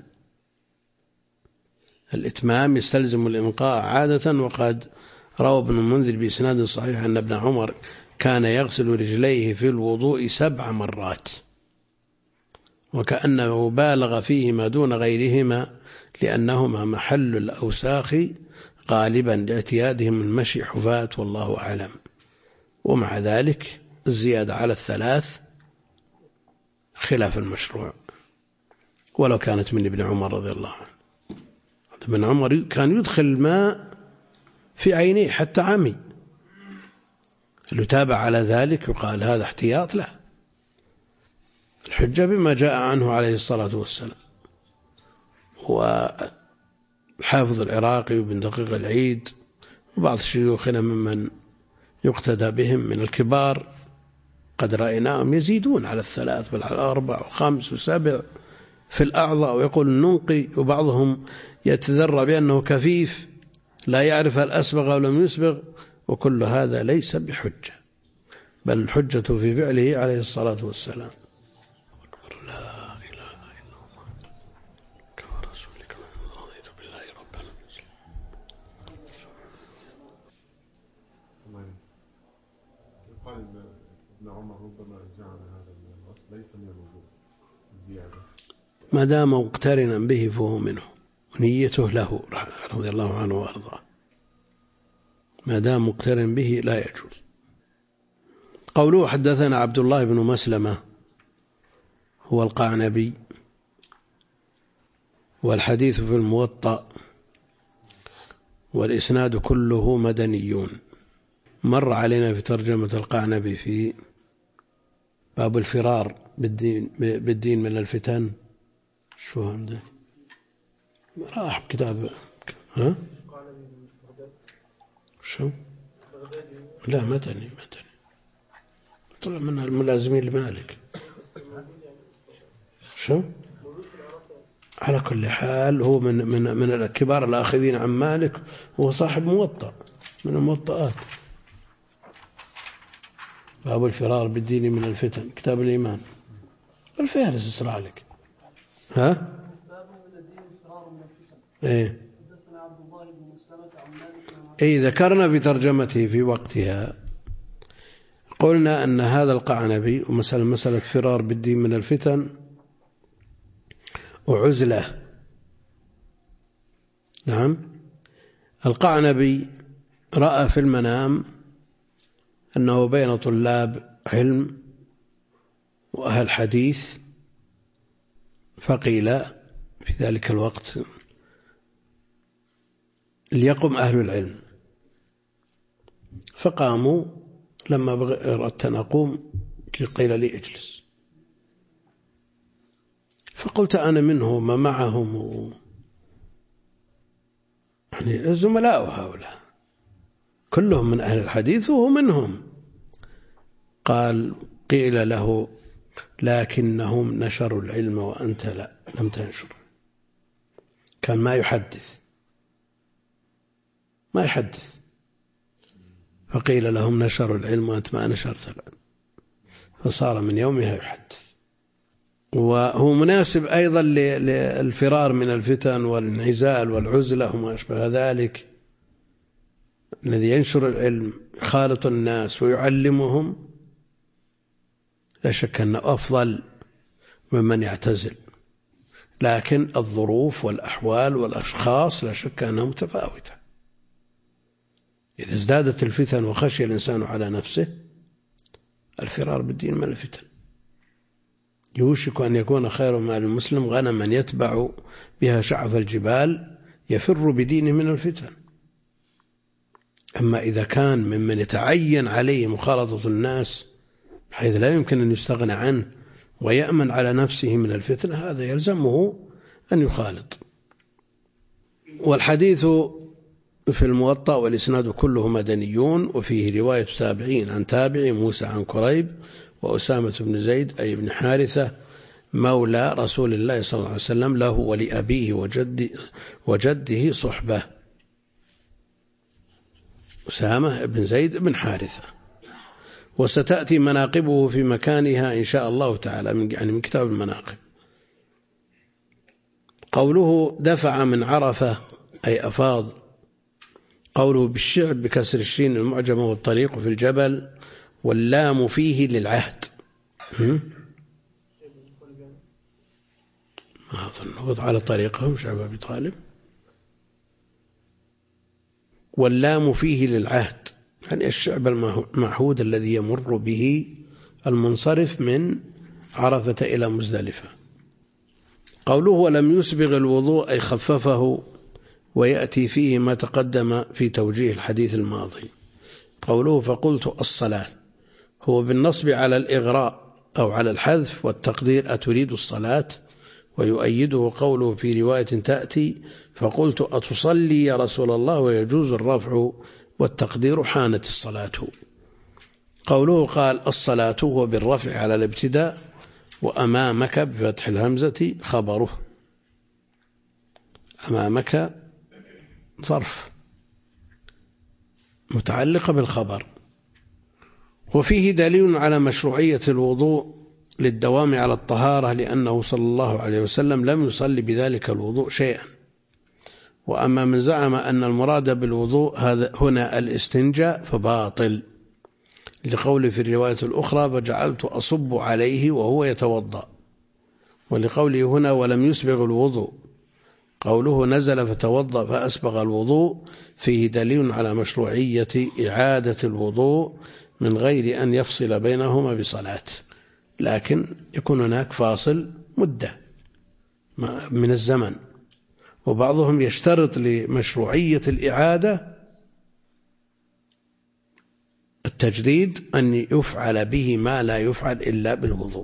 S1: الإتمام يستلزم الإنقاء عادة. وقد روى ابن المنذر بإسناد صحيح أن ابن عمر كان يغسل رجليه في الوضوء 7 مرات، وكأنه بالغ فيهما دون غيرهما لأنهما محل الأوساخ غالبا لاعتيادهم المشي حفاة والله أعلم. ومع ذلك الزيادة على 3 خلاف المشروع ولو كانت من ابن عمر رضي الله عنه. ابن عمر كان يدخل الماء في عينيه حتى عمي، اللي تابع على ذلك يقال هذا احتياط له. الحجة بما جاء عنه عليه الصلاة والسلام. والحافظ العراقي وابن دقيق العيد وبعض شيوخنا ممن يقتدى بهم من الكبار قد رأيناهم يزيدون على 3 بل على 4 و5 و7 في الأعضاء، ويقول ننقي، وبعضهم يتذرى بأنه كفيف لا يعرف هل أسبغ أو لم يسبغ، وكل هذا ليس بحجة، بل الحجة في فعله عليه الصلاة والسلام. لا إله إلا الله كما رسولك من رضيت بالله ربنا.
S8: يقال ابن عمر ربما جعل هذا الغسل ليس من الوضوء الزيادة،
S1: ما دام مقترنا به فهو منه، ونيته له رضي الله عنه وأرضاه، ما دام مقترن به لا يجوز. قوله حدثنا عبد الله بن مسلمة هو القعنبي، والحديث في الموطأ، والإسناد كله مدنيون. مر علينا في ترجمة القعنبي في باب الفرار بالدين من الفتن. شو عنده راح كتاب ها شو لا مدني طلع من الملازمين لمالك. شو على كل حال هو من الكبار الآخذين عن مالك، هو صاحب موطأ من الموطئات. باب الفرار بالدين من الفتن، كتاب الإيمان الفهرس اسرع لك. ها إيه ذكرنا في ترجمته في وقتها، قلنا أن هذا القعنبي مسألة فرار بالدين من الفتن وعزلة. نعم، القعنبي رأى في المنام أنه بين طلاب علم وأهل حديث، فقيل في ذلك الوقت ليقم أهل العلم، فقاموا. لما أردت أن أقوم قيل لي اجلس، فقلت أنا منهم ما معهم يعني الزملاء هؤلاء كلهم من أهل الحديث وهو منهم. قيل له لكنهم نشروا العلم وأنت لا لم تنشر. كان ما يحدث فقيل لهم نشروا العلم وأنت ما نشرت العلم، فصار من يومها يحدث. وهو مناسب أيضا للفرار من الفتن والانعزال والعزلة وما أشبه ذلك. الذي ينشر العلم يخالط الناس ويعلمهم لا شك أنه أفضل ممن يعتزل، لكن الظروف والأحوال والأشخاص لا شك أنها متفاوتة. إذا ازدادت الفتن وخشي الإنسان على نفسه، الفرار بالدين من الفتن. يوشك أن يكون خير مال المسلم غنما يتبع بها شعف الجبال يفر بدينه من الفتن. أما إذا كان ممن يتعين عليه مخالطة الناس حيث لا يمكن أن يستغنى عنه ويأمن على نفسه من الفتن، هذا يلزمه أن يخالط. والحديث في الموطأ والإسناد كله مدنيون، وفيه رواية تابعين عن تابعي موسى عن كريب وأسامة بن زيد أي بن حارثة مولى رسول الله صلى الله عليه وسلم، له ولأبيه وجده صحبة، أسامة بن زيد بن حارثة. وستأتي مناقبه في مكانها إن شاء الله تعالى، من كتاب المناقب. قوله دفع من عرفة أي أفاض. قوله بالشعب بكسر الشين المعجمة والطريق في الجبل، واللام فيه للعهد. ما أظن على طريقهم شعب أبي طالب. واللام فيه للعهد يعني الشعب المعهود الذي يمر به المنصرف من عرفة إلى مزدلفة. قوله ولم يسبغ الوضوء أي خففه، ويأتي فيه ما تقدم في توجيه الحديث الماضي. قوله فقلت الصلاة هو بالنصب على الإغراء أو على الحذف، والتقدير أتريد الصلاة. ويؤيده قوله في رواية تأتي فقلت أتصلي يا رسول الله، ويجوز الرفع والتقدير حانت الصلاة. قوله قال الصلاة هو بالرفع على الابتداء، وأمامك بفتح الهمزة خبره. أمامك ظرف متعلقة بالخبر. وفيه دليل على مشروعية الوضوء للدوام على الطهارة، لأنه صلى الله عليه وسلم لم يصلي بذلك الوضوء شيئا. وأما من زعم أن المراد بالوضوء هنا الاستنجاء فباطل، لقول في الرواية الأخرى فجعلت أصب عليه وهو يتوضأ. ولقوله هنا ولم يسبغ الوضوء، قوله نزل فتوضأ فأسبغ الوضوء، فيه دليل على مشروعية إعادة الوضوء من غير أن يفصل بينهما بصلاة، لكن يكون هناك فاصل مدة من الزمن. وبعضهم يشترط لمشروعية الإعادة التجديد أن يفعل به ما لا يفعل إلا بالوضوء.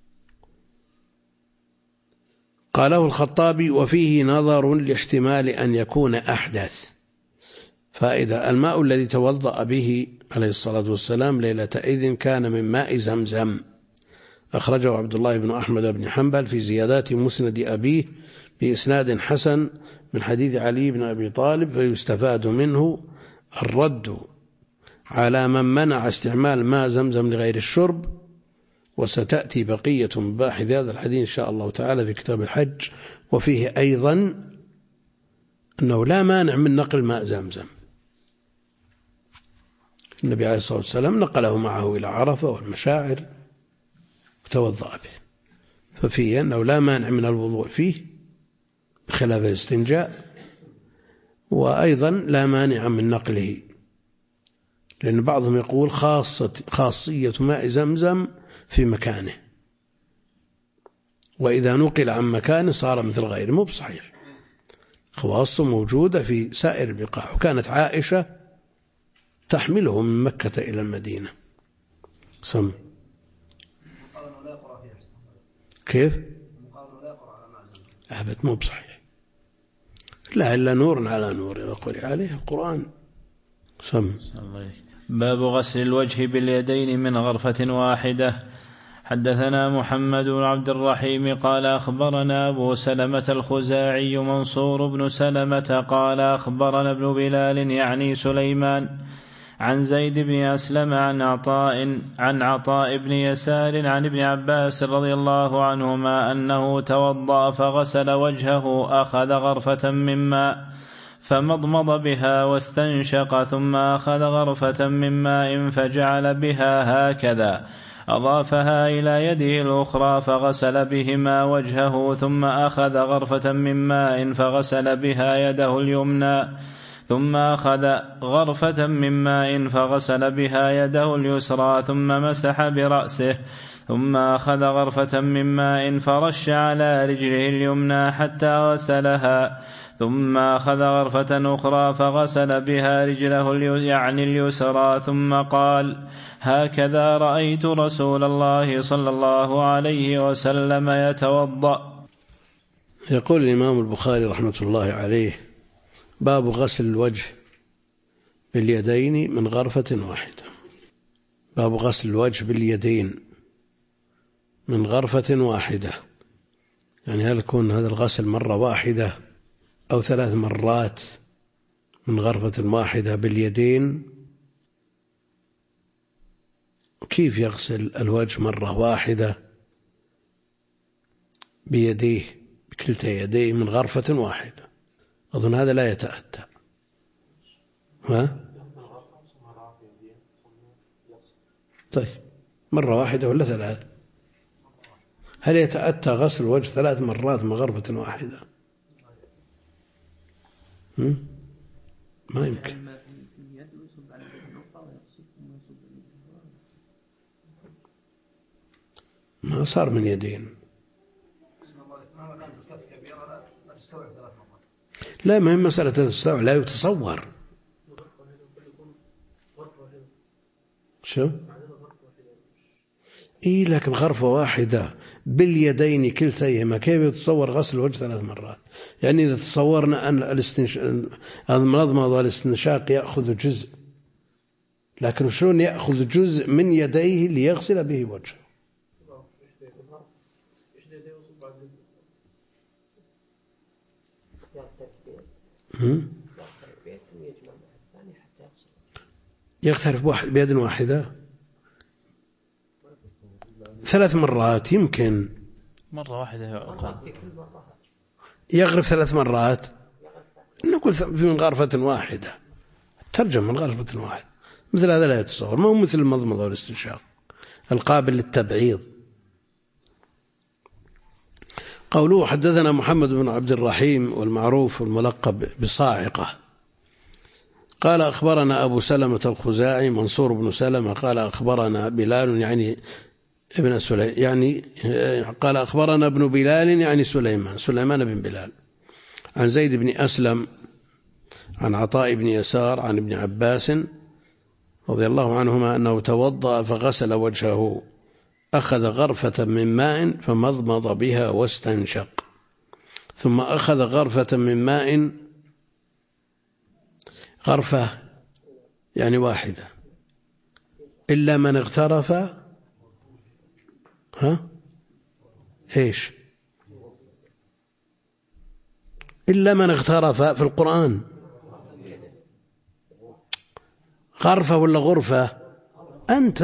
S1: قاله الخطابي وفيه نظر لاحتمال أن يكون أحدث. فإذا الماء الذي توضأ به عليه الصلاة والسلام ليلة إذن كان من ماء زمزم، أخرجه عبد الله بن أحمد بن حنبل في زيادات مسند أبيه بإسناد حسن من حديث علي بن أبي طالب، فيستفاد منه الرد على من منع استعمال ماء زمزم لغير الشرب. وستأتي بقية مباحث هذا الحديث إن شاء الله تعالى في كتاب الحج. وفيه أيضا أنه لا مانع من نقل ماء زمزم، النبي عليه الصلاة والسلام نقله معه إلى عرفة والمشاعر وتوضأ به، ففيه أنه لا مانع من الوضوء فيه بخلاف الاستنجاء، وأيضا لا مانع من نقله، لأن بعضهم يقول خاصية ماء زمزم في مكانه، وإذا نقل عن مكانه صار مثل غيره. مو بصحيح، خواص موجودة في سائر البقاع. وكانت عائشة تحمله من مكة إلى المدينة. سم كيف؟ أبد مو بصحيح، لا إلا نور على نور يقول عليه القرآن. سم
S2: باب غسل الوجه باليدين من غرفة واحدة. حدثنا محمد بن عبد الرحيم قال أخبرنا أبو سلمة الخزاعي منصور بن سلمة قال أخبرنا ابن بلال يعني سليمان عن زيد بن أسلم عن عطاء بن يسار عن ابن عباس رضي الله عنهما أنه توضأ فغسل وجهه، أخذ غرفة من ماء فمضمض بها واستنشق، ثم أخذ غرفة من ماء فجعل بها هكذا، أضافها إلى يده الأخرى فغسل بهما وجهه ثم أخذ غرفة من ماء فغسل بها يده اليمنى ثم أخذ غرفة من ماء فغسل بها يده اليسرى ثم مسح برأسه ثم أخذ غرفة من ماء فرش على رجله اليمنى حتى غسلها ثم أخذ غرفة أخرى فغسل بها رجله يعني اليسرى ثم قال هكذا رأيت رسول الله صلى الله عليه وسلم يتوضأ.
S1: يقول الإمام البخاري رحمة الله عليه باب غسل الوجه باليدين من غرفة واحدة. باب غسل الوجه باليدين من غرفة واحدة، يعني هل يكون هذا الغسل مرة واحدة أو 3 مرات من غرفة واحدة باليدين؟ كيف يغسل الوجه مرة واحدة بيديه بكلتا يديه من غرفة واحدة؟ أظن هذا لا يتأتى. طيب مرة واحدة ولا 3؟ هل يتأتى غسل الوجه 3 مرات من غرفة واحدة؟ ما يمكن. ما صار من يدين. لا، ما هي مسألة تستوعب، لا يتصور. شو؟ إيه لكن غرفة واحدة باليدين كلتيهما كيف يتصور غسل الوجه 3 مرات؟ يعني إذا تصورنا أن المضمضة والاستنشاق يأخذ جزء، لكن شلون يأخذ جزء من يديه ليغسل به وجهه؟ يغترف بيد واحدة 3 مرات يمكن.
S2: مرة واحدة
S1: يغرف 3 مرات، نقول من غرفة واحدة، ترجم من غرفة واحدة. مثل هذا لا يتصور، ما هو مثل المضمضة والاستنشاق القابل للتبعيض. قوله حدثنا محمد بن عبد الرحيم والمعروف والملقب بصاعقة قال أخبرنا أبو سلمة الخزاعي منصور بن سلمة قال أخبرنا بلال يعني ابن سليمان، يعني قال أخبرنا ابن بلال يعني سليمان بن بلال عن زيد بن أسلم عن عطاء بن يسار عن ابن عباس رضي الله عنهما أنه توضأ فغسل وجهه أخذ غرفة من ماء فمضمض بها واستنشق ثم أخذ غرفة من ماء، غرفة يعني واحدة، إلا من اغترف إيش؟ إلا من اغترف في القرآن غرفة ولا غرفة؟ أنت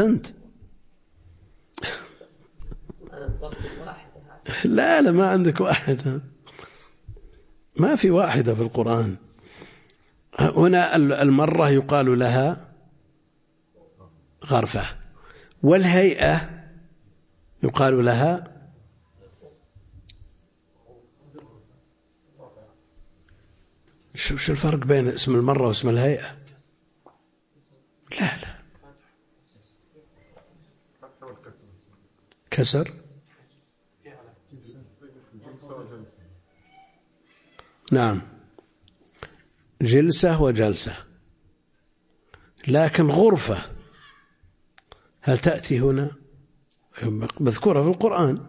S1: لا ما عندك واحدة، ما في واحدة في القرآن. هنا المرة يقال لها غرفة، والهيئة يقال لها شو الفرق بين اسم المرة واسم الهيئة؟ لا كسر. نعم جلسة وجلسة، لكن غرفة هل تأتي هنا؟ مذكورة في القرآن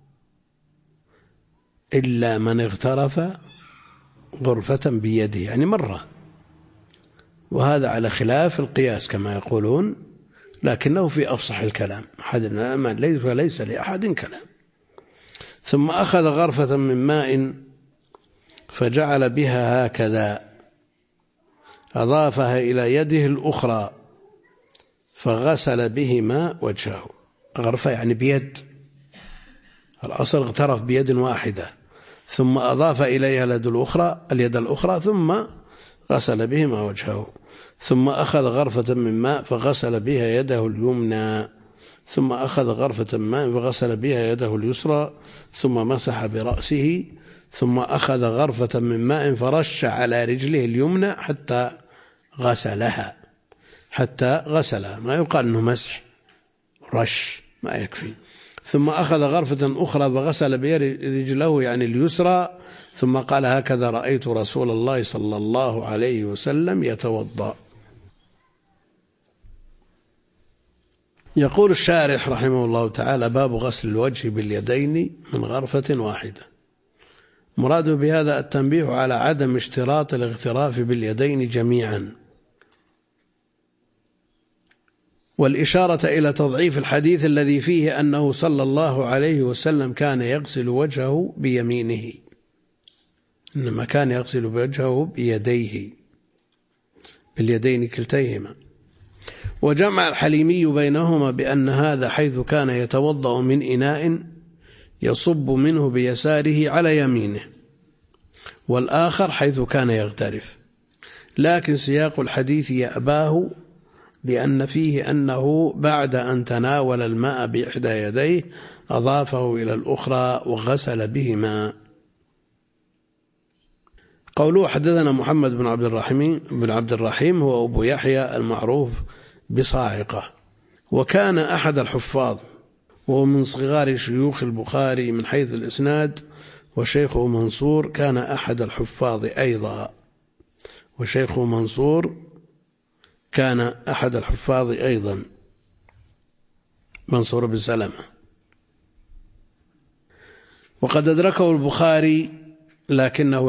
S1: إلا من اغترف غرفة بيده يعني مرة، وهذا على خلاف القياس كما يقولون، لكنه في أفصح الكلام ليس لأحد كلام. ثم أخذ غرفة من ماء فجعل بها هكذا أضافها إلى يده الأخرى فغسل بهما وجهه. غرفة يعني بيد، الأصل اغترف بيد واحدة ثم أضاف إليها اليد الأخرى ثم غسل بهما وجهه، ثم أخذ غرفة من ماء فغسل بها يده اليمنى ثم أخذ غرفة ماء فغسل بها يده اليسرى ثم مسح برأسه ثم أخذ غرفة من ماء فرش على رجله اليمنى حتى غسلها ما يقال أنه مسح، رش ما يكفي. ثم أخذ غرفة أخرى فغسل بها رجله يعني اليسرى ثم قال هكذا رأيت رسول الله صلى الله عليه وسلم يتوضأ. يقول الشارح رحمه الله تعالى باب غسل الوجه باليدين من غرفة واحدة. مراد بهذا التنبيه على عدم اشتراط الاغتراف باليدين جميعا، والإشارة إلى تضعيف الحديث الذي فيه أنه صلى الله عليه وسلم كان يغسل وجهه بيمينه، إنما كان يغسل وجهه بيديه، باليدين كلتيهما. وجمع الحليمي بينهما بأن هذا حيث كان يتوضأ من إناء يصب منه بيساره على يمينه، والآخر حيث كان يغترف، لكن سياق الحديث يأباه لأن فيه أنه بعد أن تناول الماء بإحدى يديه أضافه إلى الأخرى وغسل بهما. قوله حدثنا محمد بن عبد الرحيم هو أبو يحيى المعروف بصاعقة، وكان أحد الحفاظ، وهو من صغار شيوخ البخاري من حيث الإسناد، وشيخه منصور كان أحد الحفاظ أيضا، وشيخه منصور كان أحد الحفاظ أيضا، منصور بن سلمة. وقد أدركه البخاري لكنه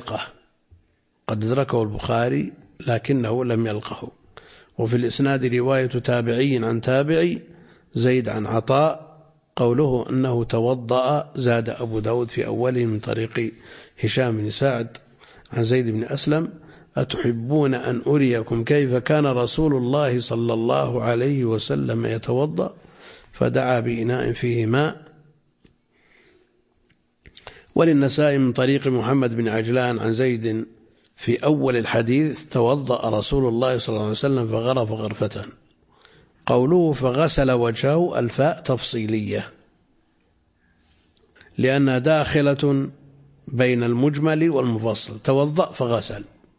S1: لم يلقه، وفي الإسناد رواية تابعي عن تابعي زيد عن عطاء. قوله أنه توضأ زاد أبو داود في أوله من طريق هشام بن سعد عن زيد بن أسلم: أتحبون أن أريكم كيف كان رسول الله صلى الله عليه وسلم يتوضأ؟ فدعا بإناء فيه ماء. وللنسائي من طريق محمد بن عجلان عن زيد في أول الحديث: توضأ رسول الله صلى الله عليه وسلم فغرف غرفة. قوله فغسل وجهه الفاء تفصيلية لأنها داخلة بين المجمل والمفصل، توضأ فغسل.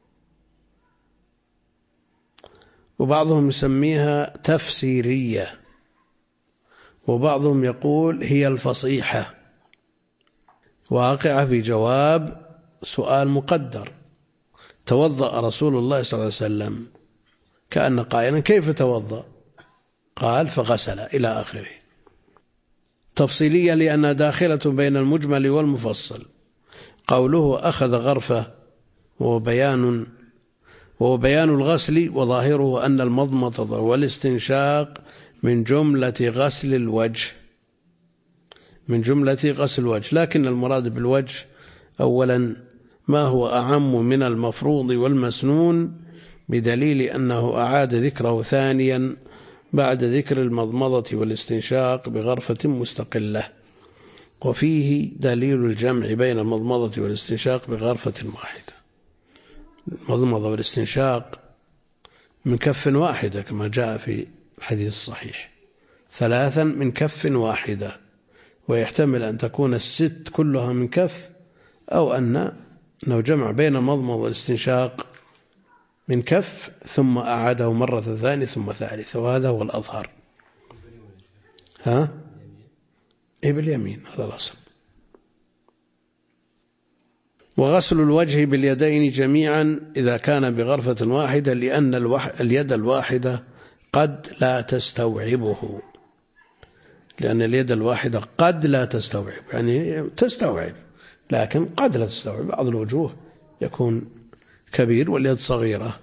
S1: وبعضهم يسميها تفسيرية، وبعضهم يقول هي الفصيحة، واقعة في جواب سؤال مقدر: توضأ رسول الله صلى الله عليه وسلم، كأن قائلا كيف توضأ؟ قال فغسل إلى آخره. تفصيلية لأنها داخلة بين المجمل والمفصل. قوله أخذ غرفة وهو بيان الغسل، وظاهره أن المضمضة والاستنشاق من جملة غسل الوجه، لكن المراد بالوجه أولا ما هو أعم من المفروض والمسنون، بدليل أنه أعاد ذكره ثانيا بعد ذكر المضمضة والاستنشاق بغرفة مستقلة، وفيه دليل الجمع بين المضمضة والاستنشاق بغرفة واحدة. المضمضة والاستنشاق من كف واحدة كما جاء في الحديث الصحيح، 3 من كف واحدة، ويحتمل أن تكون الست كلها من كف، أو أنه جمع بين المضمضة والاستنشاق من كف ثم أعاده مرة ثانية ثم ثالثة، وهذا هو الأظهر. باليمين هذا الأصل. وغسل الوجه باليدين جميعا إذا كان بغرفة واحدة، لأن اليد الواحدة قد لا تستوعبه، يعني تستوعب لكن قد لا تستوعب. بعض الوجوه يكون كبير واليد صغيرة.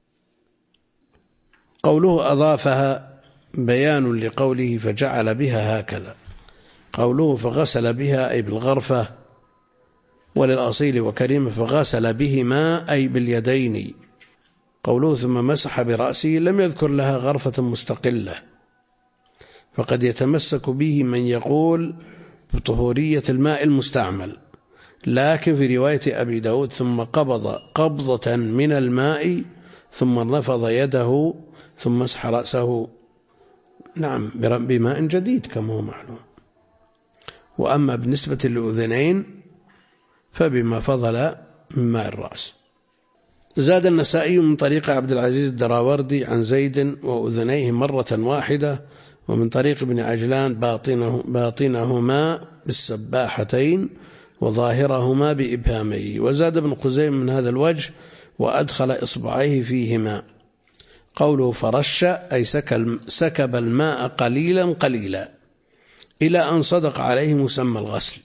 S1: قوله أضافها بيان لقوله فجعل بها هكذا. قوله فغسل بها أي بالغرفة، وللأصيل وكريم فغسل بهما أي باليدين. قوله ثم مسح برأسه لم يذكر لها غرفة مستقلة، فقد يتمسك به من يقول بطهورية الماء المستعمل، لكن في رواية أبي داود ثم قبض قبضة من الماء ثم نفض يده ثم مسح رأسه نعم بماء جديد كما هو معلوم. وأما بالنسبة للأذنين فبما فضل من ماء الرأس. زاد النسائي من طريق عبد العزيز الدراوردي عن زيد وأذنيه مرة واحدة، ومن طريق ابن عجلان باطنهما بالسباحتين وظاهرهما بإبهاميه. وزاد ابن خزيمة من هذا الوجه وأدخل إصبعيه فيهما. قوله فرش أي سكب الماء قليلا قليلا إلى أن صدق عليه مسمى الغسل.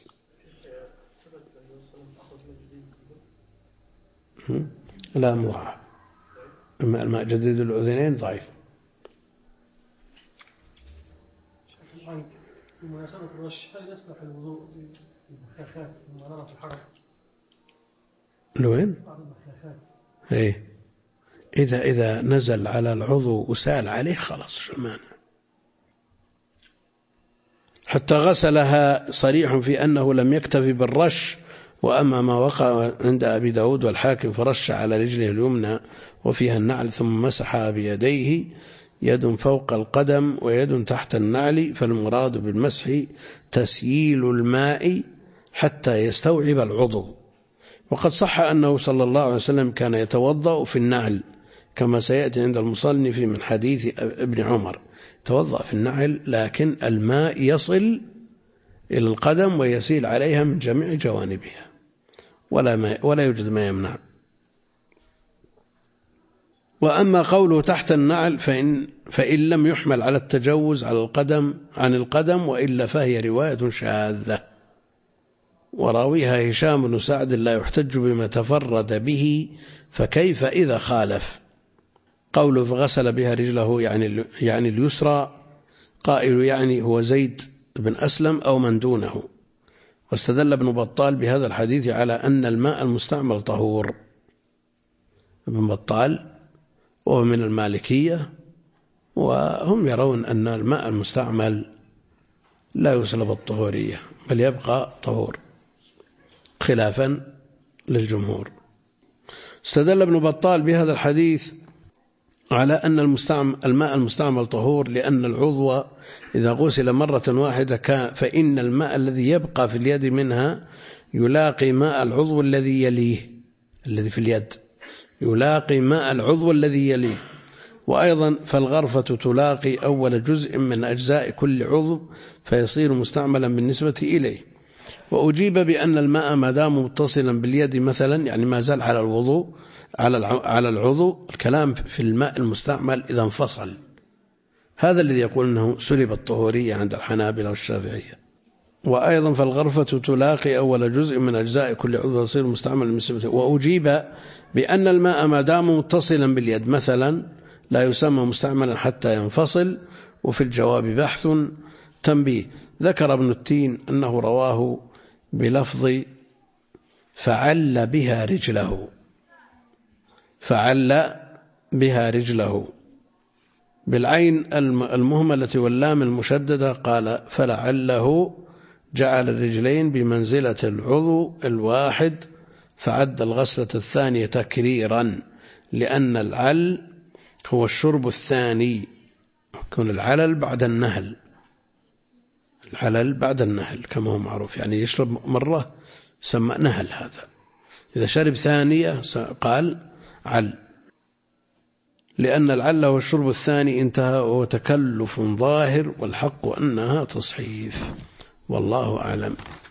S1: لا مضاعف، الماء جديد الأذنين ضعيف.
S4: بمناسبة الرش هل يصلح الوضوء بالمخاخات لما نرى في الحرم؟
S1: لوين؟
S4: بعض المخاخات.
S1: إيه إذا نزل على العضو وسال عليه خلاص شو المانع. حتى غسلها صريح في أنه لم يكتفي بالرش. وأما ما وقع عند أبي داود والحاكم فرش على رجله اليمنى وفيها النعل ثم مسحها بيديه، يد فوق القدم ويد تحت النعل، فالمراد بالمسح تسييل الماء حتى يستوعب العضو. وقد صح أنه صلى الله عليه وسلم كان يتوضأ في النعل كما سيأتي عند المصنف من حديث ابن عمر، توضأ في النعل لكن الماء يصل إلى القدم ويسيل عليها من جميع جوانبها ولا يوجد ما يمنع. وأما قوله تحت النعل فإن لم يحمل على التجوز عن القدم وإلا فهي رواية شاذة، وراويها هشام بن سعد لا يحتج بما تفرد به، فكيف إذا خالف. قوله فغسل بها رجله يعني اليسرى، قائل يعني هو زيد بن أسلم أو من دونه. واستدل ابن بطال بهذا الحديث على أن الماء المستعمل طهور. ابن بطال وهو من المالكية، وهم يرون أن الماء المستعمل لا يسلب الطهورية بل يبقى طهور خلافا للجمهور. استدل ابن بطال بهذا الحديث على أن الماء المستعمل طهور، لأن العضو إذا غسل مرة واحدة فإن الماء الذي يبقى في اليد منها يلاقي ماء العضو الذي يليه، الذي في اليد يلاقي ماء العضو الذي يليه. وأيضا فالغرفة تلاقي أول جزء من أجزاء كل عضو فيصير مستعملا بالنسبة إليه. وأجيب بأن الماء ما دام متصلا باليد مثلا، يعني ما زال على العضو، الكلام في الماء المستعمل إذا انفصل. هذا الذي يقول أنه سلب الطهورية عند الحنابلة والشافعية. وأيضا فالغرفة تلاقي أول جزء من أجزاء كل عضو يصير مستعملا بالنسبة. وأجيب بأن الماء ما دام متصلا باليد مثلا لا يسمى مستعملا حتى ينفصل. وفي الجواب بحث تنبيه. ذكر ابن التين أنه رواه بلفظ فعل بها رجله بالعين المهملة واللام المشددة. قال فلعله جعل الرجلين بمنزلة العضو الواحد فعد الغسلة الثانية تكريرا، لأن العل هو الشرب الثاني، يكون العلل بعد النهل كما هو معروف، يعني يشرب مرة سمى نهل. هذا إذا شرب ثانية قال عل، لأن العل هو الشرب الثاني انتهى، وهو تكلف ظاهر، والحق أنها تصحيف، والله أعلم.